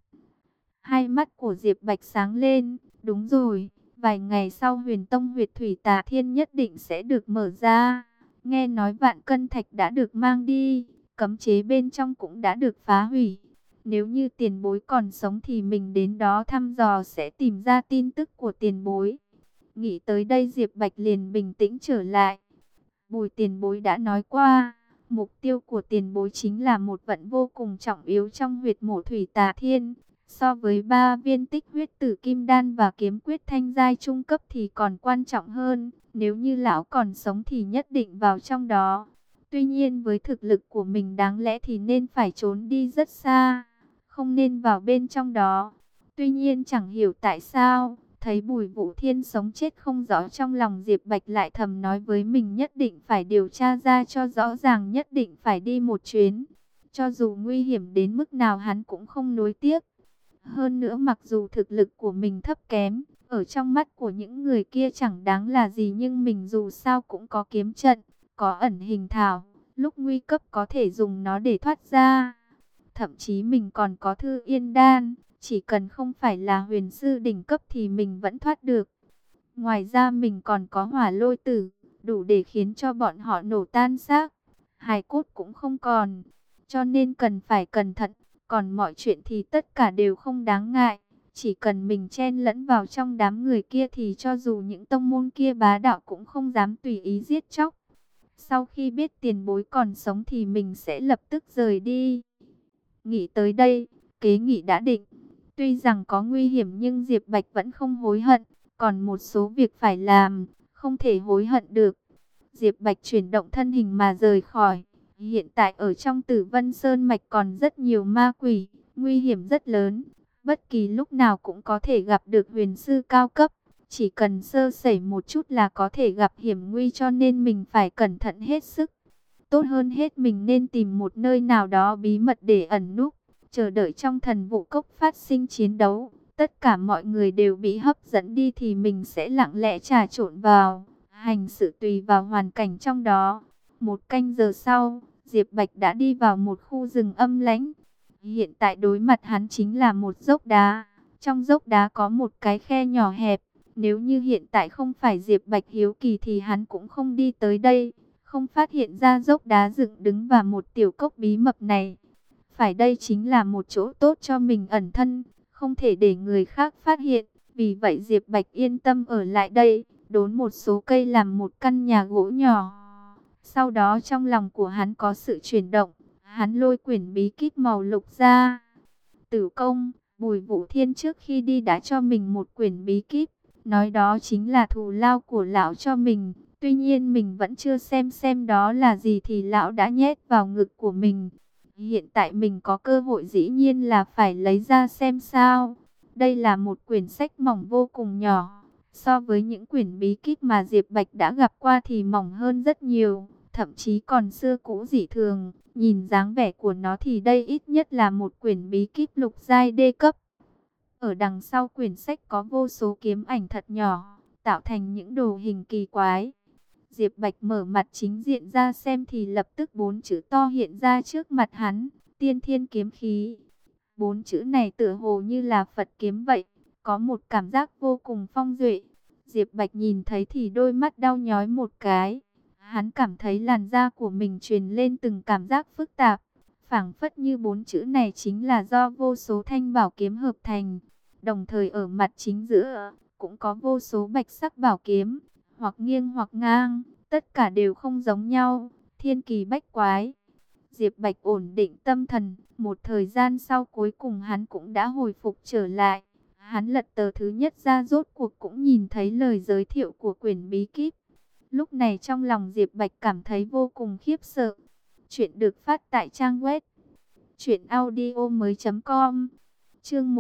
Hai mắt của Diệp Bạch sáng lên. Đúng rồi, vài ngày sau Huyền Tông huyệt thủy tà thiên nhất định sẽ được mở ra. Nghe nói vạn cân thạch đã được mang đi, cấm chế bên trong cũng đã được phá hủy. Nếu như Tiền Bối còn sống thì mình đến đó thăm dò sẽ tìm ra tin tức của Tiền Bối. Nghĩ tới đây Diệp Bạch liền bình tĩnh trở lại. Bùi Tiền Bối đã nói qua, mục tiêu của Tiền Bối chính là một vận vô cùng trọng yếu trong huyệt mộ thủy tà thiên. So với 3 viên tích huyết tử kim đan và kiếm quyết thanh giai trung cấp thì còn quan trọng hơn. Nếu như lão còn sống thì nhất định vào trong đó. Tuy nhiên với thực lực của mình đáng lẽ thì nên phải trốn đi rất xa, không nên vào bên trong đó. Tuy nhiên chẳng hiểu tại sao, thấy Bùi Vũ Thiên sống chết không rõ, trong lòng Diệp Bạch lại thầm nói với mình nhất định phải điều tra ra cho rõ ràng, nhất định phải đi một chuyến. Cho dù nguy hiểm đến mức nào hắn cũng không nuối tiếc. Hơn nữa mặc dù thực lực của mình thấp kém, ở trong mắt của những người kia chẳng đáng là gì, nhưng mình dù sao cũng có kiếm trận, có ẩn hình thảo, lúc nguy cấp có thể dùng nó để thoát ra. Thậm chí mình còn có Thư Yên Đan, chỉ cần không phải là huyền sư đỉnh cấp thì mình vẫn thoát được. Ngoài ra mình còn có Hỏa Lôi Tử, đủ để khiến cho bọn họ nổ tan xác, hài cốt cũng không còn. Cho nên cần phải cẩn thận, còn mọi chuyện thì tất cả đều không đáng ngại. Chỉ cần mình chen lẫn vào trong đám người kia thì cho dù những tông môn kia bá đạo cũng không dám tùy ý giết chóc. Sau khi biết Tiền Bối còn sống thì mình sẽ lập tức rời đi. Nghĩ tới đây, kế nghị đã định. Tuy rằng có nguy hiểm nhưng Diệp Bạch vẫn không hối hận. Còn một số việc phải làm, không thể hối hận được. Diệp Bạch chuyển động thân hình mà rời khỏi. Hiện tại ở trong Tử Vân Sơn Mạch còn rất nhiều ma quỷ, nguy hiểm rất lớn. Bất kỳ lúc nào cũng có thể gặp được huyền sư cao cấp. Chỉ cần sơ sẩy một chút là có thể gặp hiểm nguy, cho nên mình phải cẩn thận hết sức. Tốt hơn hết mình nên tìm một nơi nào đó bí mật để ẩn núp, chờ đợi trong Thần Vũ Cốc phát sinh chiến đấu. Tất cả mọi người đều bị hấp dẫn đi thì mình sẽ lặng lẽ trà trộn vào, hành sự tùy vào hoàn cảnh trong đó. Một canh giờ sau, Diệp Bạch đã đi vào một khu rừng âm lãnh. Hiện tại đối mặt hắn chính là một dốc đá. Trong dốc đá có một cái khe nhỏ hẹp. Nếu như hiện tại không phải Diệp Bạch hiếu kỳ thì hắn cũng không đi tới đây, không phát hiện ra dốc đá dựng đứng và một tiểu cốc bí mật này. Phải đây chính là một chỗ tốt cho mình ẩn thân, không thể để người khác phát hiện. Vì vậy Diệp Bạch yên tâm ở lại đây, đốn một số cây làm một căn nhà gỗ nhỏ. Sau đó trong lòng của hắn có sự chuyển động, hắn lôi quyển bí kíp màu lục ra. Tử công, Bùi Vũ Thiên trước khi đi đã cho mình một quyển bí kíp, nói đó chính là thù lao của lão cho mình. Tuy nhiên mình vẫn chưa xem đó là gì thì lão đã nhét vào ngực của mình. Hiện tại mình có cơ hội dĩ nhiên là phải lấy ra xem sao. Đây là một quyển sách mỏng vô cùng nhỏ. So với những quyển bí kíp mà Diệp Bạch đã gặp qua thì mỏng hơn rất nhiều. Thậm chí còn xưa cũ dị thường. Nhìn dáng vẻ của nó thì đây ít nhất là một quyển bí kíp lục giai đê cấp. Ở đằng sau quyển sách có vô số kiếm ảnh thật nhỏ, tạo thành những đồ hình kỳ quái. Diệp Bạch mở mặt chính diện ra xem thì lập tức 4 chữ to hiện ra trước mặt hắn: Tiên Thiên Kiếm Khí. 4 chữ này tựa hồ như là Phật kiếm vậy, có một cảm giác vô cùng phong duệ. Diệp Bạch nhìn thấy thì đôi mắt đau nhói một cái. Hắn cảm thấy làn da của mình truyền lên từng cảm giác phức tạp. Phảng phất như 4 chữ này chính là do vô số thanh bảo kiếm hợp thành. Đồng thời ở mặt chính giữa cũng có vô số bạch sắc bảo kiếm, hoặc nghiêng hoặc ngang, tất cả đều không giống nhau, thiên kỳ bách quái. Diệp Bạch ổn định tâm thần, một thời gian sau cuối cùng hắn cũng đã hồi phục trở lại. Hắn lật tờ thứ nhất ra rốt cuộc cũng nhìn thấy lời giới thiệu của quyển bí kíp. Lúc này trong lòng Diệp Bạch cảm thấy vô cùng khiếp sợ. Chuyện được phát tại trang web truyệnaudiomoi.com. Chương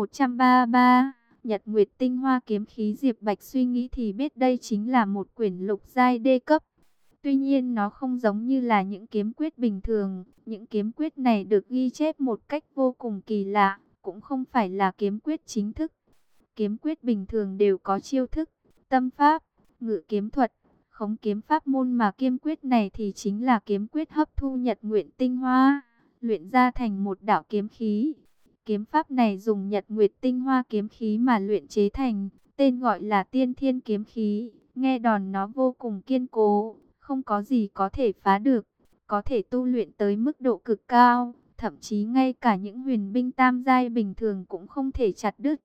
133, Nhật Nguyệt Tinh Hoa kiếm khí. Diệp Bạch suy nghĩ thì biết đây chính là một quyển lục giai đê cấp. Tuy nhiên nó không giống như là những kiếm quyết bình thường, những kiếm quyết này được ghi chép một cách vô cùng kỳ lạ, cũng không phải là kiếm quyết chính thức. Kiếm quyết bình thường đều có chiêu thức, tâm pháp, ngự kiếm thuật, khống kiếm pháp môn, mà kiếm quyết này thì chính là kiếm quyết hấp thu Nhật Nguyệt Tinh Hoa, luyện ra thành một đạo kiếm khí. Kiếm pháp này dùng Nhật Nguyệt Tinh Hoa kiếm khí mà luyện chế thành, tên gọi là Tiên Thiên kiếm khí. Nghe đòn nó vô cùng kiên cố, không có gì có thể phá được, có thể tu luyện tới mức độ cực cao, thậm chí ngay cả những huyền binh tam giai bình thường cũng không thể chặt đứt.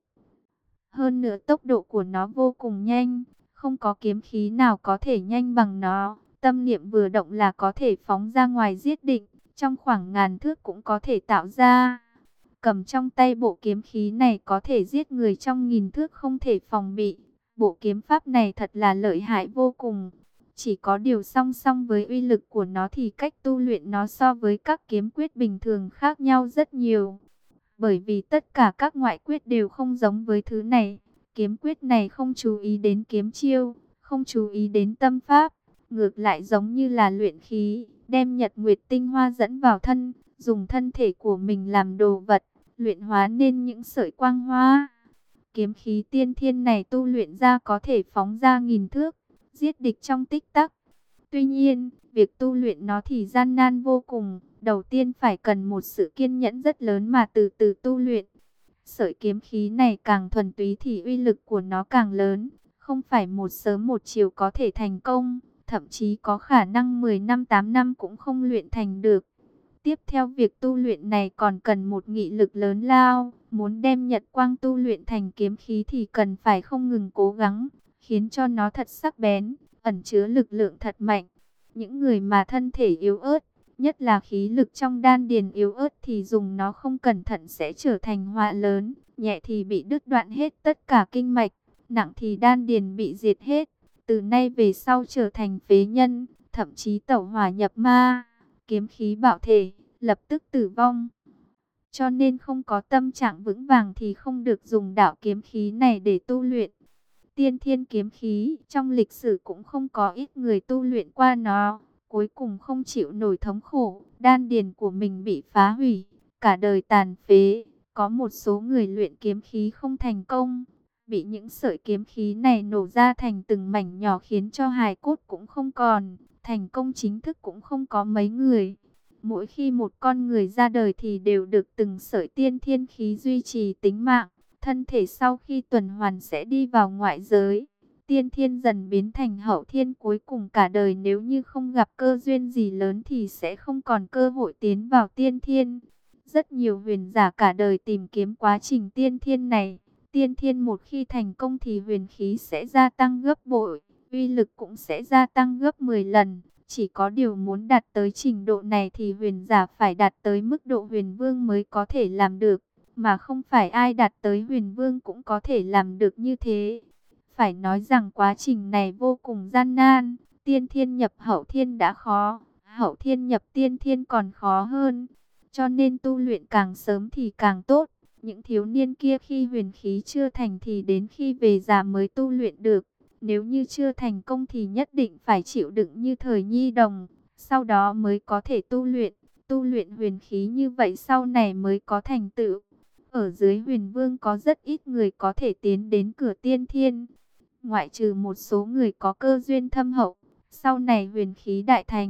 Hơn nữa tốc độ của nó vô cùng nhanh, không có kiếm khí nào có thể nhanh bằng nó. Tâm niệm vừa động là có thể phóng ra ngoài giết địch, trong khoảng ngàn thước cũng có thể tạo ra. Cầm trong tay bộ kiếm khí này có thể giết người trong nghìn thước không thể phòng bị. Bộ kiếm pháp này thật là lợi hại vô cùng. Chỉ có điều song song với uy lực của nó thì cách tu luyện nó so với các kiếm quyết bình thường khác nhau rất nhiều. Bởi vì tất cả các ngoại quyết đều không giống với thứ này. Kiếm quyết này không chú ý đến kiếm chiêu, không chú ý đến tâm pháp. Ngược lại giống như là luyện khí, đem Nhật Nguyệt Tinh Hoa dẫn vào thân, dùng thân thể của mình làm đồ vật, luyện hóa nên những sợi quang hoa. Kiếm khí tiên thiên này tu luyện ra có thể phóng ra nghìn thước, giết địch trong tích tắc. Tuy nhiên, việc tu luyện nó thì gian nan vô cùng. Đầu tiên phải cần một sự kiên nhẫn rất lớn mà từ từ tu luyện. Sợi kiếm khí này càng thuần túy thì uy lực của nó càng lớn. Không phải một sớm một chiều có thể thành công. Thậm chí có khả năng 10 năm 8 năm cũng không luyện thành được. Tiếp theo việc tu luyện này còn cần một nghị lực lớn lao. Muốn đem nhật quang tu luyện thành kiếm khí thì cần phải không ngừng cố gắng, khiến cho nó thật sắc bén, ẩn chứa lực lượng thật mạnh. Những người mà thân thể yếu ớt, nhất là khí lực trong đan điền yếu ớt thì dùng nó không cẩn thận sẽ trở thành họa lớn. Nhẹ thì bị đứt đoạn hết tất cả kinh mạch, nặng thì đan điền bị diệt hết. Từ nay về sau trở thành phế nhân, thậm chí tẩu hỏa nhập ma, kiếm khí bạo thể, lập tức tử vong. Cho nên không có tâm trạng vững vàng thì không được dùng đạo kiếm khí này để tu luyện. Tiên thiên kiếm khí, trong lịch sử cũng không có ít người tu luyện qua nó, cuối cùng không chịu nổi thống khổ, đan điền của mình bị phá hủy, cả đời tàn phế. Có một số người luyện kiếm khí không thành công, bị những sợi kiếm khí này nổ ra thành từng mảnh nhỏ khiến cho hài cốt cũng không còn, thành công chính thức cũng không có mấy người. Mỗi khi một con người ra đời thì đều được từng sợi tiên thiên khí duy trì tính mạng. Thân thể sau khi tuần hoàn sẽ đi vào ngoại giới. Tiên thiên dần biến thành hậu thiên, cuối cùng cả đời nếu như không gặp cơ duyên gì lớn thì sẽ không còn cơ hội tiến vào tiên thiên. Rất nhiều huyền giả cả đời tìm kiếm quá trình tiên thiên này. Tiên thiên một khi thành công thì huyền khí sẽ gia tăng gấp bội, uy lực cũng sẽ gia tăng gấp 10 lần. Chỉ có điều muốn đạt tới trình độ này thì huyền giả phải đạt tới mức độ huyền vương mới có thể làm được. Mà không phải ai đạt tới huyền vương cũng có thể làm được như thế. Phải nói rằng quá trình này vô cùng gian nan. Tiên thiên nhập hậu thiên đã khó, hậu thiên nhập tiên thiên còn khó hơn. Cho nên tu luyện càng sớm thì càng tốt. Những thiếu niên kia khi huyền khí chưa thành thì đến khi về già mới tu luyện được. Nếu như chưa thành công thì nhất định phải chịu đựng như thời nhi đồng, sau đó mới có thể tu luyện. Tu luyện huyền khí như vậy sau này mới có thành tựu. Ở dưới huyền vương có rất ít người có thể tiến đến cửa tiên thiên. Ngoại trừ một số người có cơ duyên thâm hậu, sau này huyền khí đại thành,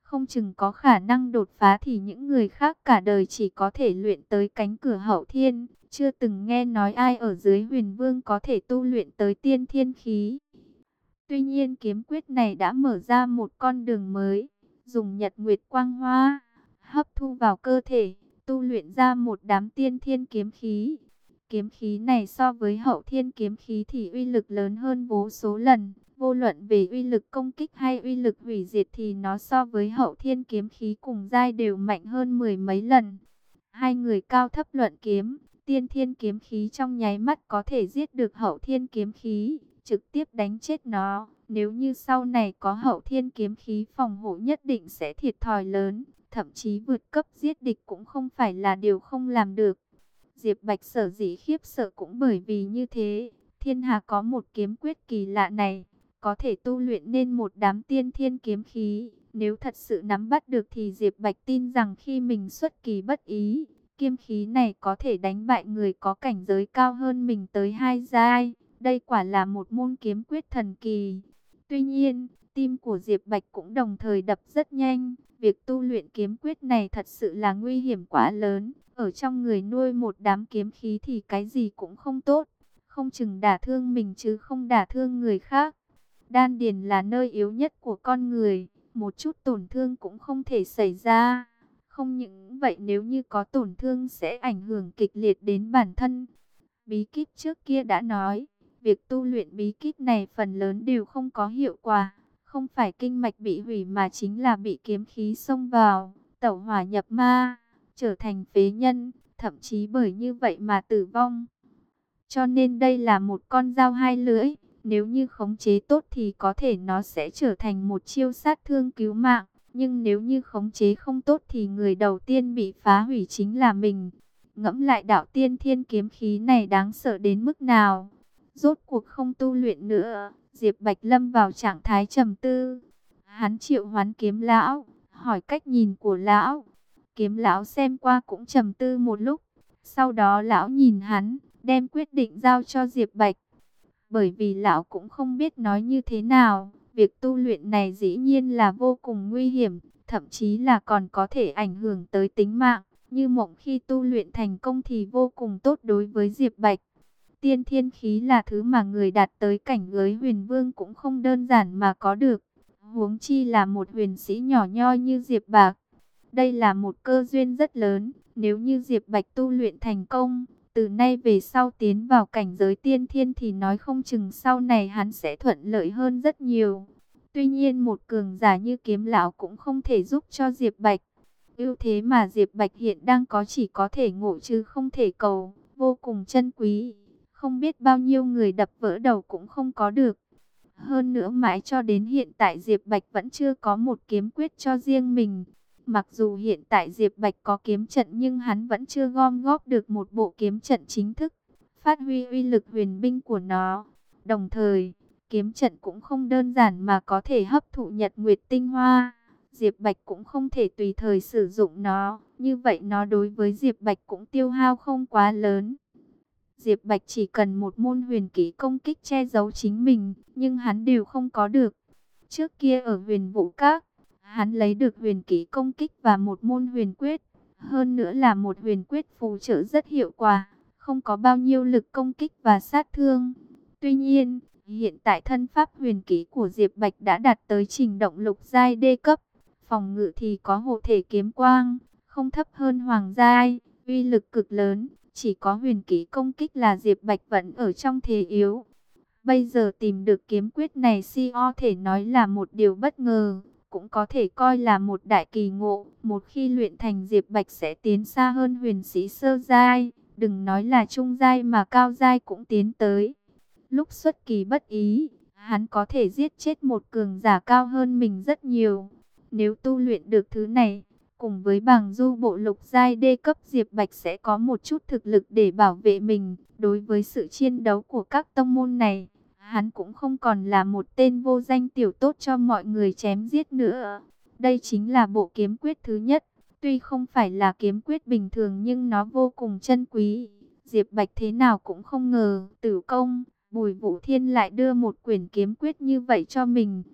không chừng có khả năng đột phá thì những người khác cả đời chỉ có thể luyện tới cánh cửa hậu thiên. Chưa từng nghe nói ai ở dưới Huyền Vương có thể tu luyện tới tiên thiên khí. Tuy nhiên kiếm quyết này đã mở ra một con đường mới, dùng Nhật Nguyệt Quang Hoa hấp thu vào cơ thể, tu luyện ra một đám tiên thiên kiếm khí. Kiếm khí này so với hậu thiên kiếm khí thì uy lực lớn hơn vô số lần, vô luận về uy lực công kích hay uy lực hủy diệt thì nó so với hậu thiên kiếm khí cùng giai đều mạnh hơn mười mấy lần. Hai người cao thấp luận kiếm, tiên thiên kiếm khí trong nháy mắt có thể giết được hậu thiên kiếm khí, trực tiếp đánh chết nó. Nếu như sau này có hậu thiên kiếm khí phòng hộ nhất định sẽ thiệt thòi lớn, thậm chí vượt cấp giết địch cũng không phải là điều không làm được. Diệp Bạch sở dĩ khiếp sợ cũng bởi vì như thế, thiên hà có một kiếm quyết kỳ lạ này, có thể tu luyện nên một đám tiên thiên kiếm khí. Nếu thật sự nắm bắt được thì Diệp Bạch tin rằng khi mình xuất kỳ bất ý, kiếm khí này có thể đánh bại người có cảnh giới cao hơn mình tới 2 giai. Đây quả là một môn kiếm quyết thần kỳ. Tuy nhiên, tim của Diệp Bạch cũng đồng thời đập rất nhanh. Việc tu luyện kiếm quyết này thật sự là nguy hiểm quá lớn. Ở trong người nuôi một đám kiếm khí thì cái gì cũng không tốt. Không chừng đả thương mình chứ không đả thương người khác. Đan điền là nơi yếu nhất của con người. Một chút tổn thương cũng không thể xảy ra. Không những vậy, nếu như có tổn thương sẽ ảnh hưởng kịch liệt đến bản thân. Bí kíp trước kia đã nói, việc tu luyện bí kíp này phần lớn đều không có hiệu quả. Không phải kinh mạch bị hủy mà chính là bị kiếm khí xông vào, tẩu hỏa nhập ma, trở thành phế nhân, thậm chí bởi như vậy mà tử vong. Cho nên đây là một con dao hai lưỡi, nếu như khống chế tốt thì có thể nó sẽ trở thành một chiêu sát thương cứu mạng. Nhưng nếu như khống chế không tốt thì người đầu tiên bị phá hủy chính là mình. Ngẫm lại đạo tiên thiên kiếm khí này đáng sợ đến mức nào. Rốt cuộc không tu luyện nữa, Diệp Bạch lâm vào trạng thái trầm tư. Hắn triệu hoán kiếm lão, hỏi cách nhìn của lão. Kiếm lão xem qua cũng trầm tư một lúc. Sau đó lão nhìn hắn, đem quyết định giao cho Diệp Bạch. Bởi vì lão cũng không biết nói như thế nào. Việc tu luyện này dĩ nhiên là vô cùng nguy hiểm, thậm chí là còn có thể ảnh hưởng tới tính mạng. Như mộng khi tu luyện thành công thì vô cùng tốt đối với Diệp Bạch. Tiên thiên khí là thứ mà người đạt tới cảnh giới huyền vương cũng không đơn giản mà có được. Huống chi là một huyền sĩ nhỏ nhoi như Diệp Bạch. Đây là một cơ duyên rất lớn, nếu như Diệp Bạch tu luyện thành công, từ nay về sau tiến vào cảnh giới tiên thiên thì nói không chừng sau này hắn sẽ thuận lợi hơn rất nhiều. Tuy nhiên một cường giả như kiếm lão cũng không thể giúp cho Diệp Bạch. Ưu thế mà Diệp Bạch hiện đang có chỉ có thể ngộ chứ không thể cầu, vô cùng chân quý. Không biết bao nhiêu người đập vỡ đầu cũng không có được. Hơn nữa mãi cho đến hiện tại Diệp Bạch vẫn chưa có một kiếm quyết cho riêng mình. Mặc dù hiện tại Diệp Bạch có kiếm trận nhưng hắn vẫn chưa gom góp được một bộ kiếm trận chính thức, phát huy uy lực huyền binh của nó. Đồng thời, kiếm trận cũng không đơn giản mà có thể hấp thụ nhật nguyệt tinh hoa. Diệp Bạch cũng không thể tùy thời sử dụng nó, như vậy nó đối với Diệp Bạch cũng tiêu hao không quá lớn. Diệp Bạch chỉ cần một môn huyền kỹ công kích che giấu chính mình, nhưng hắn đều không có được. Trước kia ở Huyền Vũ Các, hắn lấy được huyền kỹ công kích và một môn huyền quyết, hơn nữa là một huyền quyết phù trợ rất hiệu quả, không có bao nhiêu lực công kích và sát thương. Tuy nhiên, hiện tại thân pháp huyền kỹ của Diệp Bạch đã đạt tới trình độ lục giai đê cấp, phòng ngự thì có hộ thể kiếm quang, không thấp hơn hoàng giai, uy lực cực lớn. Chỉ có huyền kỹ công kích là Diệp Bạch vẫn ở trong thế yếu. Bây giờ tìm được kiếm quyết này có thể nói là một điều bất ngờ, cũng có thể coi là một đại kỳ ngộ. Một khi luyện thành Diệp Bạch sẽ tiến xa hơn huyền sĩ sơ giai, đừng nói là trung giai mà cao giai cũng tiến tới. Lúc xuất kỳ bất ý, hắn có thể giết chết một cường giả cao hơn mình rất nhiều. Nếu tu luyện được thứ này, cùng với bảng du bộ lục giai đê cấp, Diệp Bạch sẽ có một chút thực lực để bảo vệ mình. Đối với sự chiến đấu của các tông môn này, hắn cũng không còn là một tên vô danh tiểu tốt cho mọi người chém giết nữa. Đây chính là bộ kiếm quyết thứ nhất. Tuy không phải là kiếm quyết bình thường nhưng nó vô cùng chân quý. Diệp Bạch thế nào cũng không ngờ Tử Công, Bùi Vũ Thiên lại đưa một quyển kiếm quyết như vậy cho mình.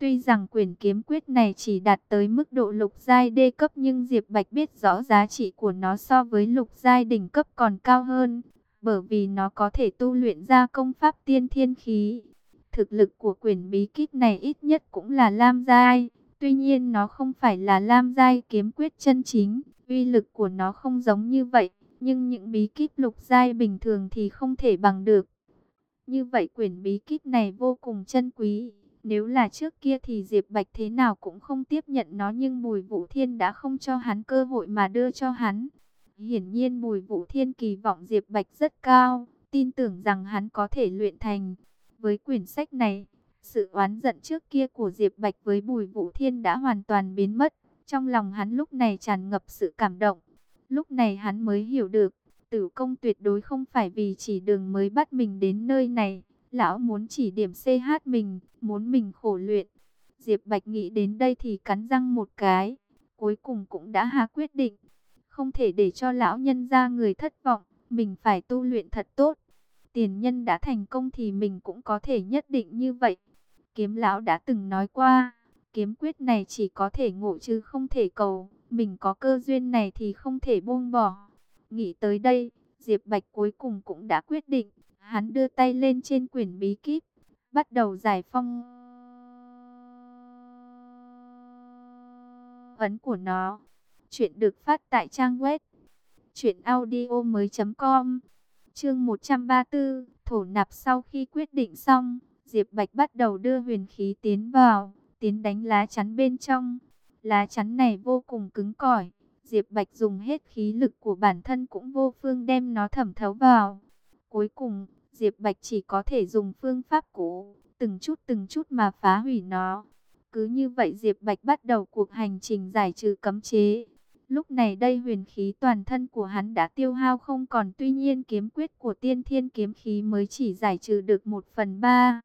Tuy rằng quyển kiếm quyết này chỉ đạt tới mức độ lục giai đê cấp, nhưng Diệp Bạch biết rõ giá trị của nó so với lục giai đỉnh cấp còn cao hơn, bởi vì nó có thể tu luyện ra công pháp tiên thiên khí. Thực lực của quyển bí kíp này ít nhất cũng là lam giai, tuy nhiên nó không phải là lam giai kiếm quyết chân chính, uy lực của nó không giống như vậy, nhưng những bí kíp lục giai bình thường thì không thể bằng được. Như vậy quyển bí kíp này vô cùng chân quý. Nếu là trước kia thì Diệp Bạch thế nào cũng không tiếp nhận nó, nhưng Bùi Vũ Thiên đã không cho hắn cơ hội mà đưa cho hắn. Hiển nhiên Bùi Vũ Thiên kỳ vọng Diệp Bạch rất cao, tin tưởng rằng hắn có thể luyện thành. Với quyển sách này, sự oán giận trước kia của Diệp Bạch với Bùi Vũ Thiên đã hoàn toàn biến mất. Trong lòng hắn lúc này tràn ngập sự cảm động. Lúc này hắn mới hiểu được, Tử Công tuyệt đối không phải vì chỉ đường mới bắt mình đến nơi này. Lão muốn chỉ điểm CH mình, muốn mình khổ luyện. Diệp Bạch nghĩ đến đây thì cắn răng một cái, cuối cùng cũng đã hạ quyết định. Không thể để cho lão nhân gia người thất vọng, mình phải tu luyện thật tốt. Tiền nhân đã thành công thì mình cũng có thể nhất định như vậy. Kiếm lão đã từng nói qua, kiếm quyết này chỉ có thể ngộ chứ không thể cầu. Mình có cơ duyên này thì không thể buông bỏ. Nghĩ tới đây, Diệp Bạch cuối cùng cũng đã quyết định. Hắn đưa tay lên trên quyển bí kíp, bắt đầu giải phong ấn của nó. Chuyện được phát tại trang web truyệnaudiomoi.com. Chương 134, thổ nạp. Sau khi quyết định xong, Diệp Bạch bắt đầu đưa huyền khí tiến vào, tiến đánh lá chắn bên trong. Lá chắn này vô cùng cứng cỏi, Diệp Bạch dùng hết khí lực của bản thân cũng vô phương đem nó thẩm thấu vào. Cuối cùng, Diệp Bạch chỉ có thể dùng phương pháp cũ, từng chút mà phá hủy nó. Cứ như vậy Diệp Bạch bắt đầu cuộc hành trình giải trừ cấm chế. Lúc này đây huyền khí toàn thân của hắn đã tiêu hao không còn, tuy nhiên kiếm quyết của tiên thiên kiếm khí mới chỉ giải trừ được 1/3.